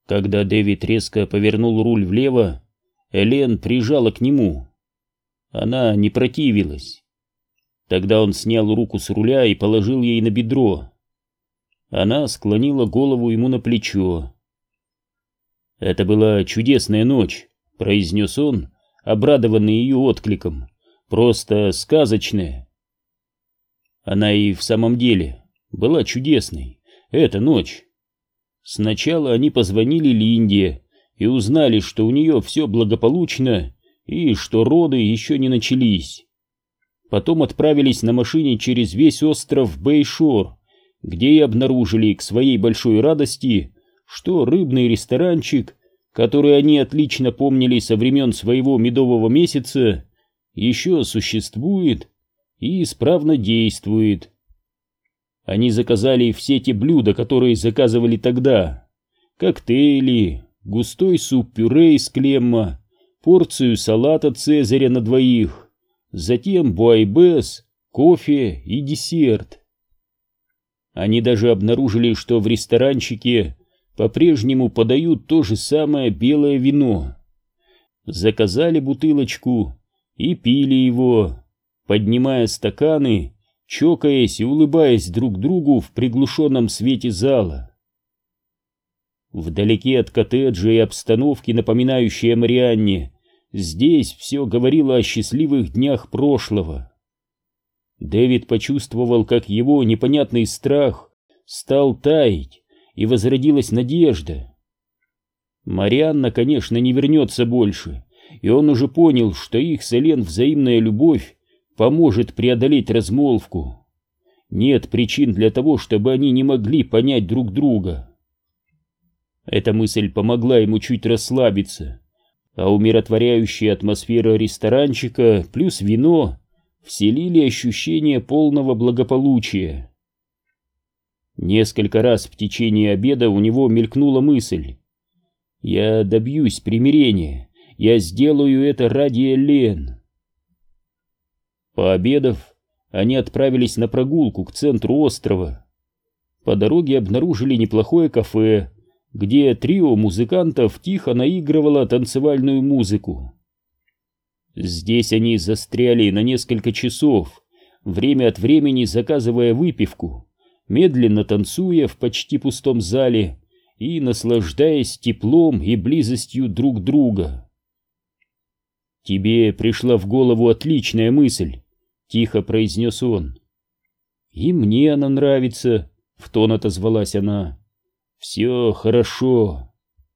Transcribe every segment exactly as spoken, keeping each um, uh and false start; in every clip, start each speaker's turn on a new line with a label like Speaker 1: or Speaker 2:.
Speaker 1: Когда Дэвид резко повернул руль влево, Элен прижала к нему. Она не противилась. Тогда он снял руку с руля и положил ей на бедро. Она склонила голову ему на плечо. «Это была чудесная ночь», — произнес он, обрадованный ее откликом. «Просто сказочная». Она и в самом деле была чудесной. Эта ночь. Сначала они позвонили Линде и узнали, что у нее все благополучно и что роды еще не начались. Потом отправились на машине через весь остров Бэйшор, где и обнаружили к своей большой радости, что рыбный ресторанчик, который они отлично помнили со времен своего медового месяца, еще существует и исправно действует. Они заказали все те блюда, которые заказывали тогда: коктейли, густой суп-пюре из клемма, порцию салата цезаря на двоих, затем буайбес, кофе и десерт. Они даже обнаружили, что в ресторанчике по-прежнему подают то же самое белое вино. Заказали бутылочку и пили его, поднимая стаканы, чокаясь и улыбаясь друг другу в приглушенном свете зала. Вдалеке от коттеджа и обстановки, напоминающей о Марианне, здесь все говорило о счастливых днях прошлого. Дэвид почувствовал, как его непонятный страх стал таять, и возродилась надежда. Марианна, конечно, не вернется больше, и он уже понял, что их с Элен взаимная любовь поможет преодолеть размолвку. Нет причин для того, чтобы они не могли понять друг друга. Эта мысль помогла ему чуть расслабиться, а умиротворяющая атмосфера ресторанчика плюс вино вселили ощущение полного благополучия. Несколько раз в течение обеда у него мелькнула мысль: «Я добьюсь примирения, я сделаю это ради Элен». Пообедав, они отправились на прогулку к центру острова. По дороге обнаружили неплохое кафе, где трио музыкантов тихо наигрывало танцевальную музыку. Здесь они застряли на несколько часов, время от времени заказывая выпивку, медленно танцуя в почти пустом зале и наслаждаясь теплом и близостью друг друга. «Тебе пришла в голову отличная мысль», — тихо произнес он. «И мне она нравится», — в тон отозвалась она. «Все хорошо».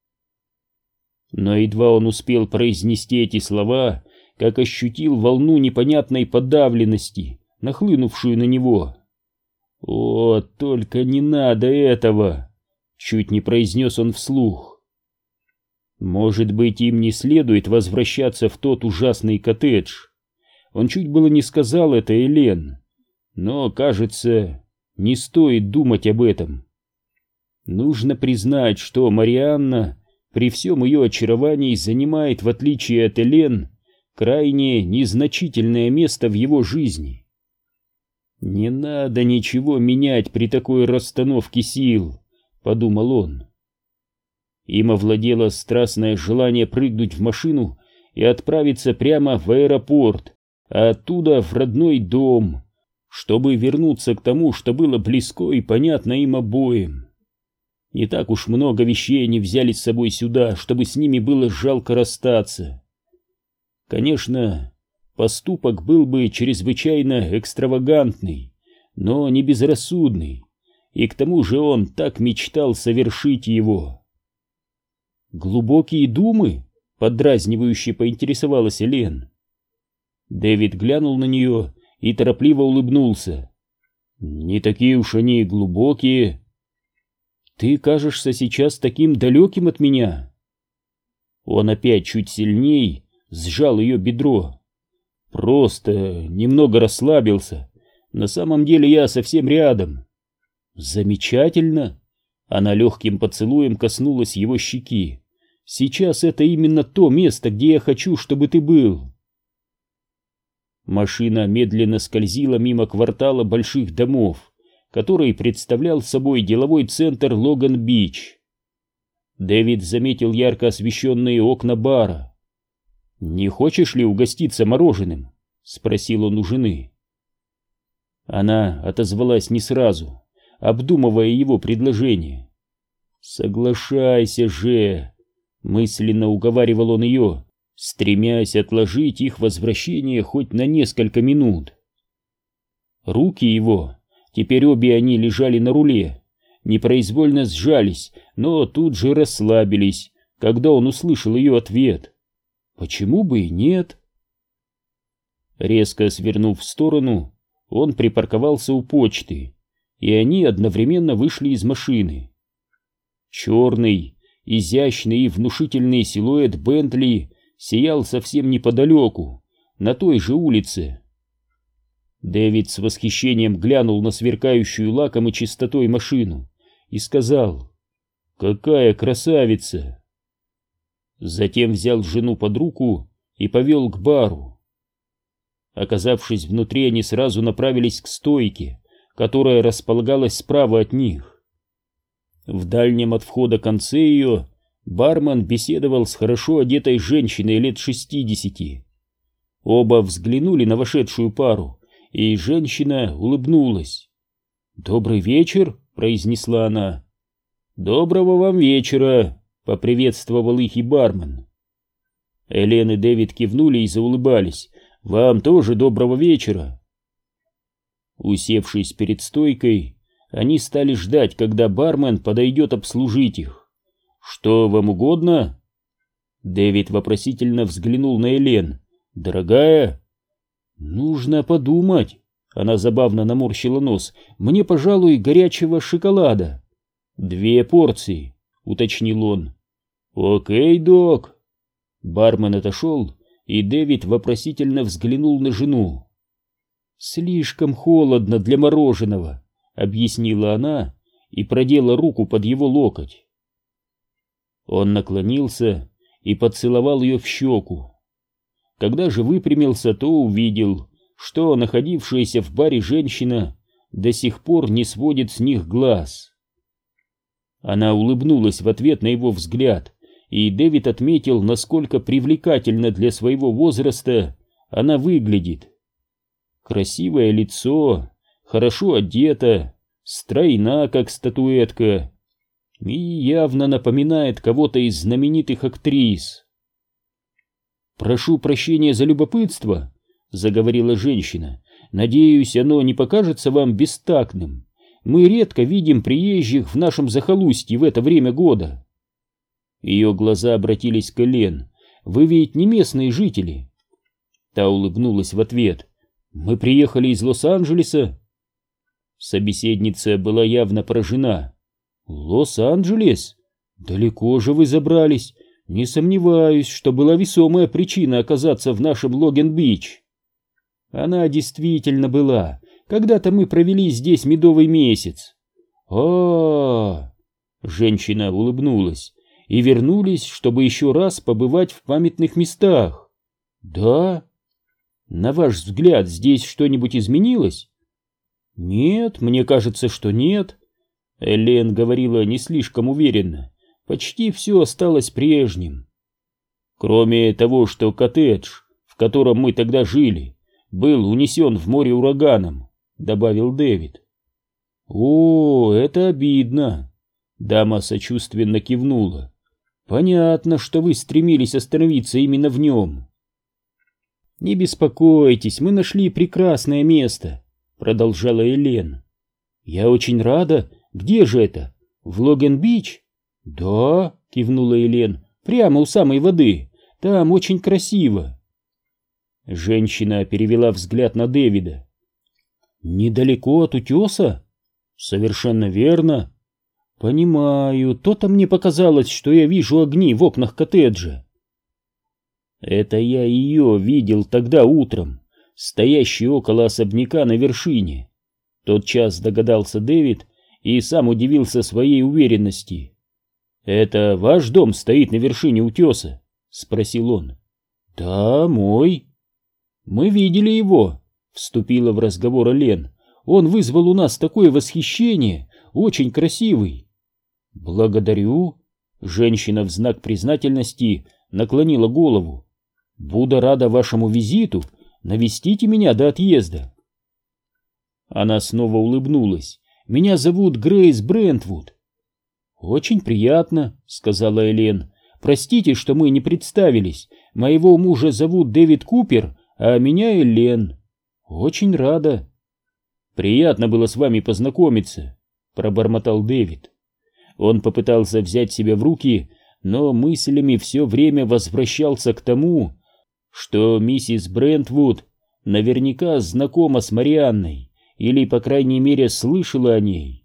Speaker 1: Но едва он успел произнести эти слова, как ощутил волну непонятной подавленности, нахлынувшую на него. «О, только не надо этого!» — чуть не произнес он вслух. Может быть, им не следует возвращаться в тот ужасный коттедж. Он чуть было не сказал это Элен, но, кажется, не стоит думать об этом. Нужно признать, что Марианна при всем ее очаровании занимает, в отличие от Элен, крайне незначительное место в его жизни. «Не надо ничего менять при такой расстановке сил», — подумал он. Им овладело страстное желание прыгнуть в машину и отправиться прямо в аэропорт, а оттуда в родной дом, чтобы вернуться к тому, что было близко и понятно им обоим. Не так уж много вещей они взяли с собой сюда, чтобы с ними было жалко расстаться. Конечно, поступок был бы чрезвычайно экстравагантный, но не безрассудный, и к тому же он так мечтал совершить его. «Глубокие думы?» — поддразнивающе поинтересовалась Элен. Дэвид глянул на нее и торопливо улыбнулся. «Не такие уж они глубокие». «Ты кажешься сейчас таким далеким от меня». Он опять чуть сильней сжал ее бедро. «Просто немного расслабился. На самом деле я совсем рядом». «Замечательно». Она легким поцелуем коснулась его щеки. «Сейчас это именно то место, где я хочу, чтобы ты был». Машина медленно скользила мимо квартала больших домов, который представлял собой деловой центр Логан-Бич. Дэвид заметил ярко освещенные окна бара. «Не хочешь ли угоститься мороженым?» — спросил он у жены. Она отозвалась не сразу, обдумывая его предложение. «Соглашайся же!» — мысленно уговаривал он ее, стремясь отложить их возвращение хоть на несколько минут. Руки его, теперь обе они лежали на руле, непроизвольно сжались, но тут же расслабились, когда он услышал ее ответ. Почему бы и нет? Резко свернув в сторону, он припарковался у почты, и они одновременно вышли из машины. Черный, изящный и внушительный силуэт Бентли сиял совсем неподалеку, на той же улице. Дэвид с восхищением глянул на сверкающую лаком и чистотой машину и сказал: «Какая красавица!» Затем взял жену под руку и повел к бару. Оказавшись внутри, они сразу направились к стойке, которая располагалась справа от них. В дальнем от входа конце ее бармен беседовал с хорошо одетой женщиной лет шестидесяти. Оба взглянули на вошедшую пару, и женщина улыбнулась. «Добрый вечер», — произнесла она. «Доброго вам вечера», — поприветствовал их и бармен. Элен и Дэвид кивнули и заулыбались. «Вам тоже доброго вечера». Усевшись перед стойкой, они стали ждать, когда бармен подойдет обслужить их. «Что вам угодно?» Дэвид вопросительно взглянул на Элен. «Дорогая?» «Нужно подумать». Она забавно наморщила нос. «Мне, пожалуй, горячего шоколада». «Две порции», — уточнил он. «Окей, док». Бармен отошел, и Дэвид вопросительно взглянул на жену. «Слишком холодно для мороженого», — объяснила она и продела руку под его локоть. Он наклонился и поцеловал ее в щеку. Когда же выпрямился, то увидел, что находившаяся в баре женщина до сих пор не сводит с них глаз. Она улыбнулась в ответ на его взгляд, и Дэвид отметил, насколько привлекательно для своего возраста она выглядит. Красивое лицо, хорошо одета, стройна, как статуэтка, и явно напоминает кого-то из знаменитых актрис. «Прошу прощения за любопытство», — заговорила женщина. «Надеюсь, оно не покажется вам бестактным. Мы редко видим приезжих в нашем захолустье в это время года». Ее глаза обратились к Элен. «Вы ведь не местные жители?» Та улыбнулась в ответ. «Мы приехали из Лос-Анджелеса». Собеседница была явно поражена. «Лос-Анджелес? Далеко же вы забрались. Не сомневаюсь, что была весомая причина оказаться в нашем Логен-Бич». Она действительно была. Когда-то мы провели здесь медовый месяц. А-а-а! Женщина улыбнулась. И вернулись, чтобы еще раз побывать в памятных местах. Да? На ваш взгляд, здесь что-нибудь изменилось? Нет, мне кажется, что нет. Элен говорила не слишком уверенно. Почти все осталось прежним. Кроме того, что коттедж, в котором мы тогда жили, был унесен в море ураганом, добавил Дэвид. О, это обидно. Дама сочувственно кивнула. Понятно, что вы стремились остановиться именно в нем. Не беспокойтесь, мы нашли прекрасное место, продолжала Элен. Я очень рада. Где же это? В Логен-Бич? Да, кивнула Элен, прямо у самой воды. Там очень красиво. Женщина перевела взгляд на Дэвида. Недалеко от утеса? Совершенно верно. Понимаю, то-то мне показалось, что я вижу огни в окнах коттеджа. Это я ее видел тогда утром, стоящей около особняка на вершине. Тотчас догадался Дэвид и сам удивился своей уверенности. «Это ваш дом стоит на вершине утеса?» — спросил он. «Да, мой». «Мы видели его», — вступила в разговор Элен. «Он вызвал у нас такое восхищение, очень красивый». «Благодарю». Женщина в знак признательности наклонила голову. «Буду рада вашему визиту. Навестите меня до отъезда». Она снова улыбнулась. «Меня зовут Грейс Брентвуд». «Очень приятно», — сказала Элен. «Простите, что мы не представились. Моего мужа зовут Дэвид Купер, а меня Элен. Очень рада». «Приятно было с вами познакомиться», — пробормотал Дэвид. Он попытался взять себя в руки, но мыслями все время возвращался к тому, что миссис Брентвуд наверняка знакома с Марианной, или, по крайней мере, слышала о ней.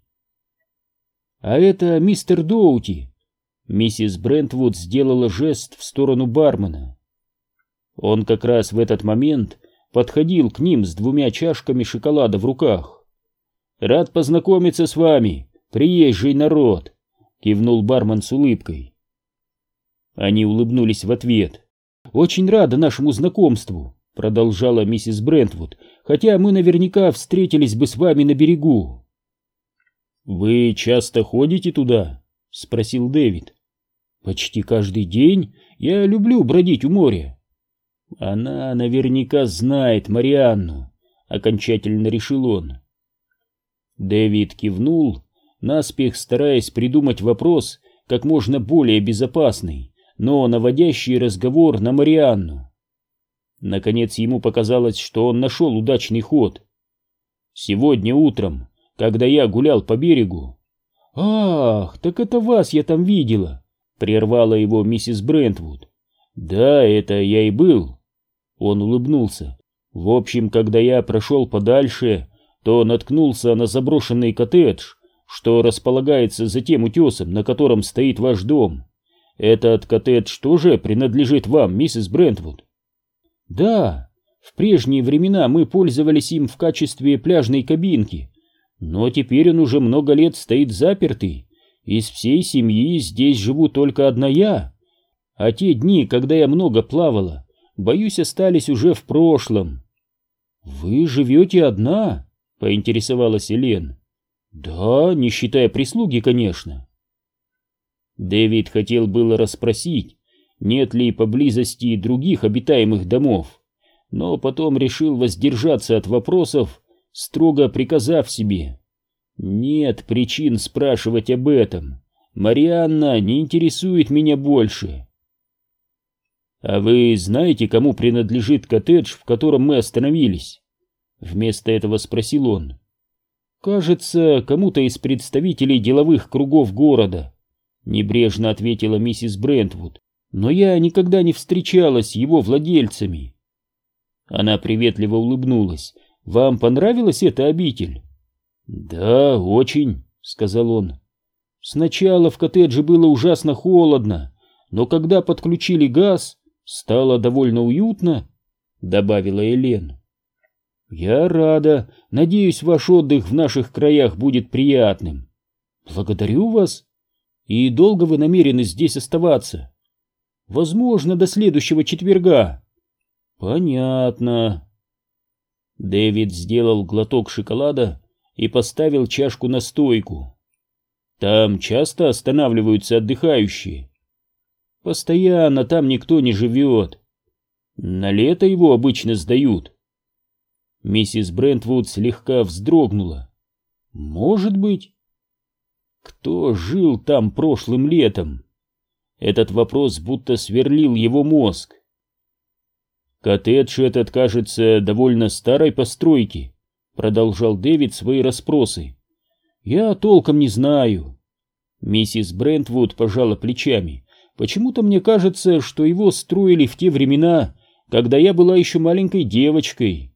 Speaker 1: «А это мистер Доути», — миссис Брентвуд сделала жест в сторону бармена. Он как раз в этот момент подходил к ним с двумя чашками шоколада в руках. «Рад познакомиться с вами, приезжий народ», — кивнул бармен с улыбкой. Они улыбнулись в ответ. «Очень рада нашему знакомству», — продолжала миссис Брентвуд, «хотя мы наверняка встретились бы с вами на берегу». «Вы часто ходите туда?» — спросил Дэвид. «Почти каждый день. Я люблю бродить у моря». «Она наверняка знает Марианну», — окончательно решил он. Дэвид кивнул, наспех стараясь придумать вопрос как можно более безопасный, но наводящий разговор на Марианну. Наконец ему показалось, что он нашел удачный ход. «Сегодня утром, когда я гулял по берегу...» «Ах, так это вас я там видела», — прервала его миссис Брентвуд. «Да, это я и был». Он улыбнулся. «В общем, когда я прошел подальше, то наткнулся на заброшенный коттедж, что располагается за тем утесом, на котором стоит ваш дом. Этот коттедж тоже принадлежит вам, миссис Брентвуд?» «Да, в прежние времена мы пользовались им в качестве пляжной кабинки, но теперь он уже много лет стоит запертый. Из всей семьи здесь живу только одна я, а те дни, когда я много плавала, боюсь, остались уже в прошлом». «Вы живете одна?» — поинтересовалась Элен. «Да, не считая прислуги, конечно». Дэвид хотел было расспросить, нет ли поблизости других обитаемых домов, но потом решил воздержаться от вопросов, строго приказав себе: «Нет причин спрашивать об этом. Марианна не интересует меня больше». «А вы знаете, кому принадлежит коттедж, в котором мы остановились?» Вместо этого спросил он. «Кажется, кому-то из представителей деловых кругов города», — небрежно ответила миссис Брентвуд. «Но я никогда не встречалась с его владельцами». Она приветливо улыбнулась. «Вам понравилась эта обитель?» «Да, очень», — сказал он. «Сначала в коттедже было ужасно холодно, но когда подключили газ, стало довольно уютно», — добавила Элен. «Я рада. Надеюсь, ваш отдых в наших краях будет приятным». «Благодарю вас. И долго вы намерены здесь оставаться?» «Возможно, до следующего четверга». «Понятно». Дэвид сделал глоток шоколада и поставил чашку на стойку. «Там часто останавливаются отдыхающие?» «Постоянно, там никто не живет. На лето его обычно сдают». Миссис Брентвуд слегка вздрогнула. «Может быть». Кто жил там прошлым летом? Этот вопрос будто сверлил его мозг. «Коттедж этот, кажется, довольно старой постройки», — продолжал Дэвид свои расспросы. «Я толком не знаю». Миссис Брентвуд пожала плечами. «Почему-то мне кажется, что его строили в те времена, когда я была еще маленькой девочкой».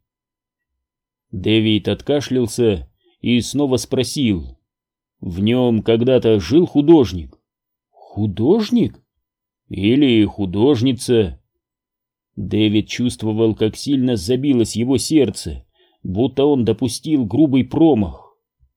Speaker 1: Дэвид откашлялся и снова спросил: «В нем когда-то жил художник?» «Художник? Или художница?» Дэвид чувствовал, как сильно забилось его сердце, будто он допустил грубый промах.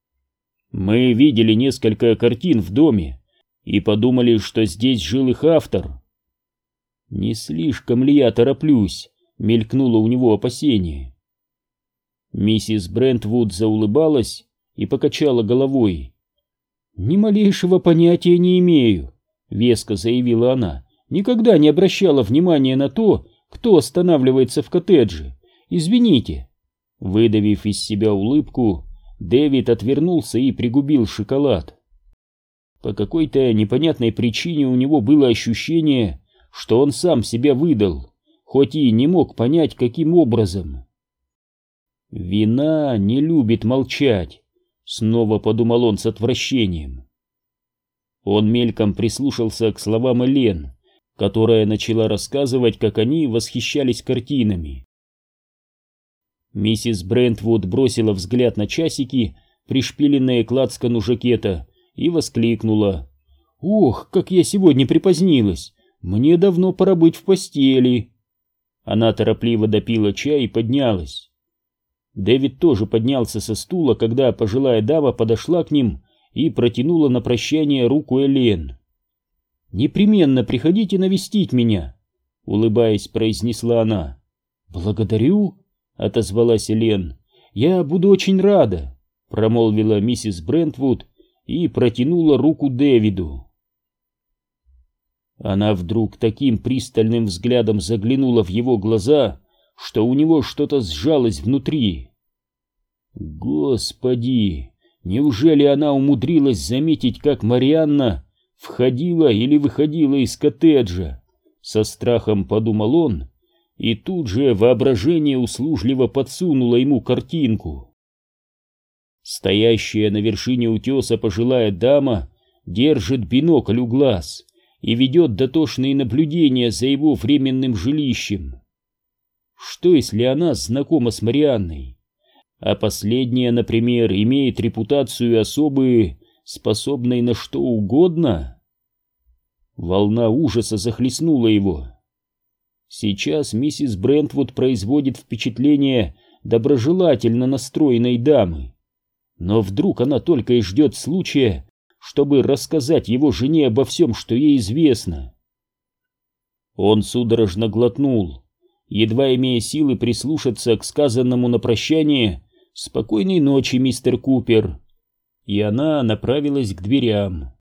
Speaker 1: «Мы видели несколько картин в доме и подумали, что здесь жил их автор». «Не слишком ли я тороплюсь?» — мелькнуло у него опасение. Миссис Брентвуд заулыбалась и покачала головой. «Ни малейшего понятия не имею. веско заявила она, никогда не обращала внимания на то, кто останавливается в коттедже. Извините. Выдавив из себя улыбку, Дэвид отвернулся и пригубил шоколад. По какой-то непонятной причине у него было ощущение, что он сам себя выдал, хоть и не мог понять, каким образом. «Вина не любит молчать», — снова подумал он с отвращением. Он мельком прислушался к словам Элен, которая начала рассказывать, как они восхищались картинами. Миссис Брентвуд бросила взгляд на часики, пришпиленные к лацкану жакета, и воскликнула: «Ох, как я сегодня припозднилась! Мне давно пора быть в постели!» Она торопливо допила чай и поднялась. Дэвид тоже поднялся со стула, когда пожилая дама подошла к ним и протянула на прощание руку Элен. «Непременно приходите навестить меня», — улыбаясь, произнесла она. «Благодарю», — отозвалась Элен. «Я буду очень рада», — промолвила миссис Брентвуд и протянула руку Дэвиду. Она вдруг таким пристальным взглядом заглянула в его глаза, что у него что-то сжалось внутри. Господи, неужели она умудрилась заметить, как Марианна входила или выходила из коттеджа? Со страхом подумал он, и тут же воображение услужливо подсунуло ему картинку. Стоящая на вершине утеса пожилая дама держит бинокль у глаз и ведет дотошные наблюдения за его временным жилищем. Что, если она знакома с Марианной, а последняя, например, имеет репутацию особы, способной на что угодно? Волна ужаса захлестнула его. Сейчас миссис Брентвуд производит впечатление доброжелательно настроенной дамы, но вдруг она только и ждет случая, чтобы рассказать его жене обо всем, что ей известно. Он судорожно глотнул, едва имея силы прислушаться к сказанному на прощание «Спокойной ночи, мистер Купер», и она направилась к дверям.